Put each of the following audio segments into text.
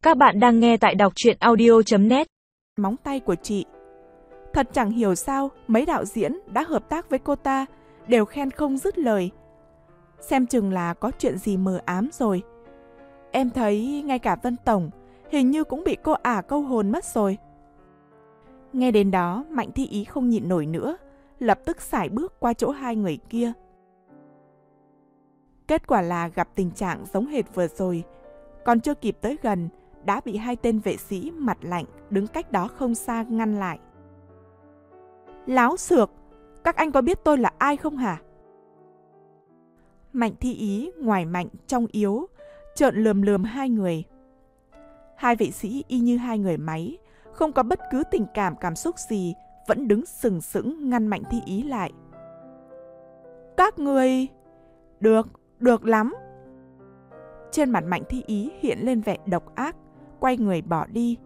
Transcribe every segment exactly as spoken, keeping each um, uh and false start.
Các bạn đang nghe tại đọc truyện audio chấm net. Móng tay của chị. Thật chẳng hiểu sao mấy đạo diễn đã hợp tác với cô ta đều khen không dứt lời. Xem chừng là có chuyện gì mờ ám rồi. Em thấy ngay cả Vân Tổng hình như cũng bị cô ả câu hồn mất rồi. Nghe đến đó, Mạnh Thi Ý không nhịn nổi nữa, lập tức sải bước qua chỗ hai người kia. Kết quả là gặp tình trạng giống hệt vừa rồi, còn chưa kịp tới gần, đã bị hai tên vệ sĩ mặt lạnh đứng cách đó không xa ngăn lại. Láo xược, các anh có biết tôi là ai không hả? Mạnh Thi Ý ngoài mạnh trong yếu, trợn lườm lườm hai người. Hai vệ sĩ y như hai người máy, không có bất cứ tình cảm cảm xúc gì, vẫn đứng sừng sững ngăn Mạnh Thi Ý lại. Các người... Được, được lắm. Trên mặt Mạnh Thi Ý hiện lên vẻ độc ác, quay người bỏ đi.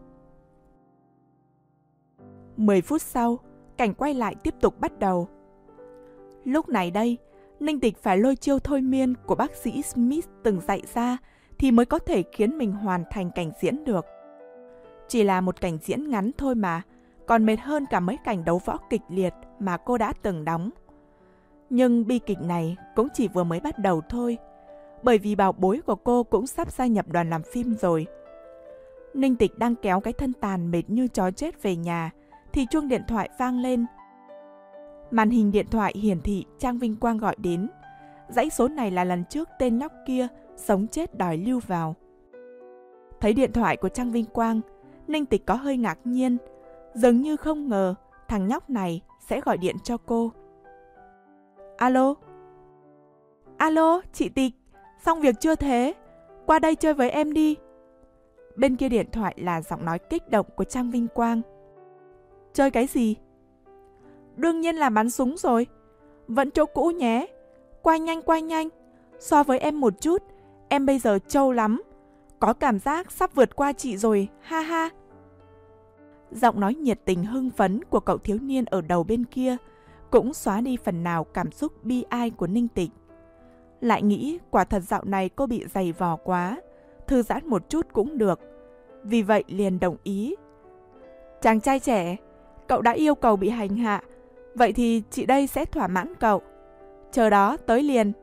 Mười phút sau, cảnh quay lại tiếp tục bắt đầu. Lúc này đây, Ninh Tịch phải lôi chiêu thôi miên của bác sĩ Smith từng dạy ra thì mới có thể khiến mình hoàn thành cảnh diễn được. Chỉ là một cảnh diễn ngắn thôi mà, còn mệt hơn cả mấy cảnh đấu võ kịch liệt mà cô đã từng đóng. Nhưng bi kịch này cũng chỉ vừa mới bắt đầu thôi, bởi vì bảo bối của cô cũng sắp gia nhập đoàn làm phim rồi. Ninh Tịch đang kéo cái thân tàn mệt như chó chết về nhà, thì chuông điện thoại vang lên. Màn hình điện thoại hiển thị Trang Vinh Quang gọi đến. Dãy số này là lần trước tên nhóc kia sống chết đòi lưu vào. Thấy điện thoại của Trang Vinh Quang, Ninh Tịch có hơi ngạc nhiên, dường như không ngờ thằng nhóc này sẽ gọi điện cho cô. Alo? Alo, chị Tịch, xong việc chưa thế? Qua đây chơi với em đi. Bên kia điện thoại là giọng nói kích động của Trang Vinh Quang. Chơi cái gì? Đương nhiên là bắn súng rồi. Vẫn chỗ cũ nhé. Qua nhanh qua nhanh. So với em một chút, em bây giờ trâu lắm. Có cảm giác sắp vượt qua chị rồi, ha ha. Giọng nói nhiệt tình hưng phấn của cậu thiếu niên ở đầu bên kia cũng xóa đi phần nào cảm xúc bi ai của Ninh Tịch. Lại nghĩ quả thật dạo này cô bị dày vò quá, thư giãn một chút cũng được. Vì vậy liền đồng ý. Chàng trai trẻ, cậu đã yêu cầu bị hành hạ, vậy thì chị đây sẽ thỏa mãn cậu. Chờ đó, tới liền.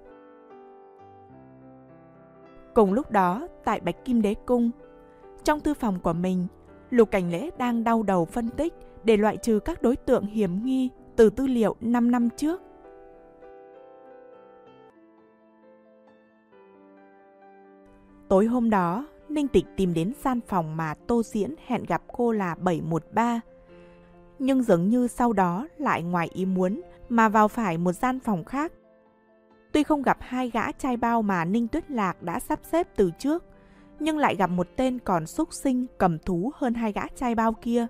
Cùng lúc đó, tại Bạch Kim Đế Cung, trong thư phòng của mình, Lục Cảnh Lễ đang đau đầu phân tích để loại trừ các đối tượng hiểm nghi từ tư liệu năm năm trước. Tối hôm đó, Ninh Tịch tìm đến gian phòng mà Tô Diễn hẹn gặp cô là bảy một ba. Nhưng dường như sau đó lại ngoài ý muốn mà vào phải một gian phòng khác. Tuy không gặp hai gã trai bao mà Ninh Tuyết Lạc đã sắp xếp từ trước, nhưng lại gặp một tên còn xúc sinh cầm thú hơn hai gã trai bao kia.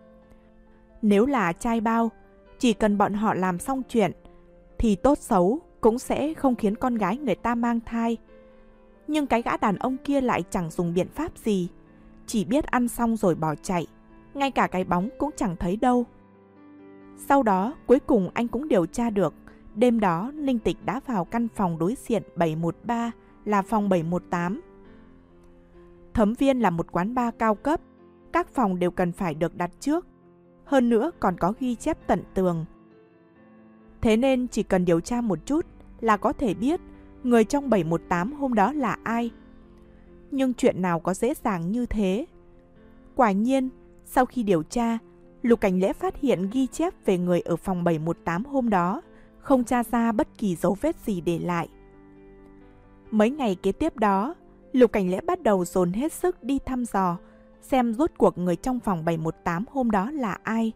Nếu là trai bao, chỉ cần bọn họ làm xong chuyện, thì tốt xấu cũng sẽ không khiến con gái người ta mang thai. Nhưng cái gã đàn ông kia lại chẳng dùng biện pháp gì, chỉ biết ăn xong rồi bỏ chạy, ngay cả cái bóng cũng chẳng thấy đâu. Sau đó, cuối cùng anh cũng điều tra được, đêm đó Ninh Tịch đã vào căn phòng đối diện bảy một ba là phòng bảy một tám. Thấm Viên là một quán bar cao cấp, các phòng đều cần phải được đặt trước, hơn nữa còn có ghi chép tận tường. Thế nên chỉ cần điều tra một chút là có thể biết người trong bảy một tám hôm đó là ai. Nhưng chuyện nào có dễ dàng như thế? Quả nhiên, sau khi điều tra, Lục Cảnh Lễ phát hiện ghi chép về người ở phòng bảy một tám hôm đó, không tra ra bất kỳ dấu vết gì để lại. Mấy ngày kế tiếp đó, Lục Cảnh Lễ bắt đầu dồn hết sức đi thăm dò, xem rốt cuộc người trong phòng bảy một tám hôm đó là ai.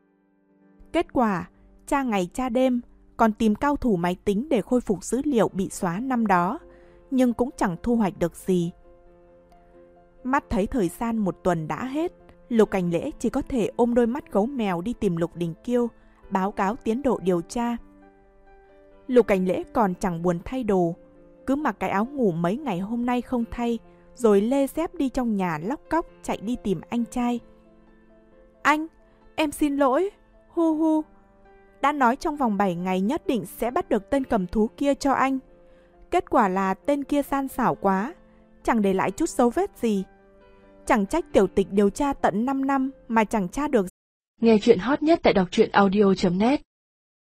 Kết quả, tra ngày tra đêm, còn tìm cao thủ máy tính để khôi phục dữ liệu bị xóa năm đó, nhưng cũng chẳng thu hoạch được gì. Mắt thấy thời gian một tuần đã hết, Lục Cảnh Lễ chỉ có thể ôm đôi mắt gấu mèo đi tìm Lục Đình Kiêu, báo cáo tiến độ điều tra. Lục Cảnh Lễ còn chẳng buồn thay đồ, cứ mặc cái áo ngủ mấy ngày hôm nay không thay, rồi lê dép đi trong nhà lóc cóc chạy đi tìm anh trai. Anh, em xin lỗi, hu hu. Đã nói trong vòng bảy ngày nhất định sẽ bắt được tên cầm thú kia cho anh. Kết quả là tên kia gian xảo quá, chẳng để lại chút dấu vết gì. Chẳng trách tiểu tịch điều tra tận năm năm mà chẳng tra được. Nghe chuyện hot nhất tại đọc truyện audio chấm net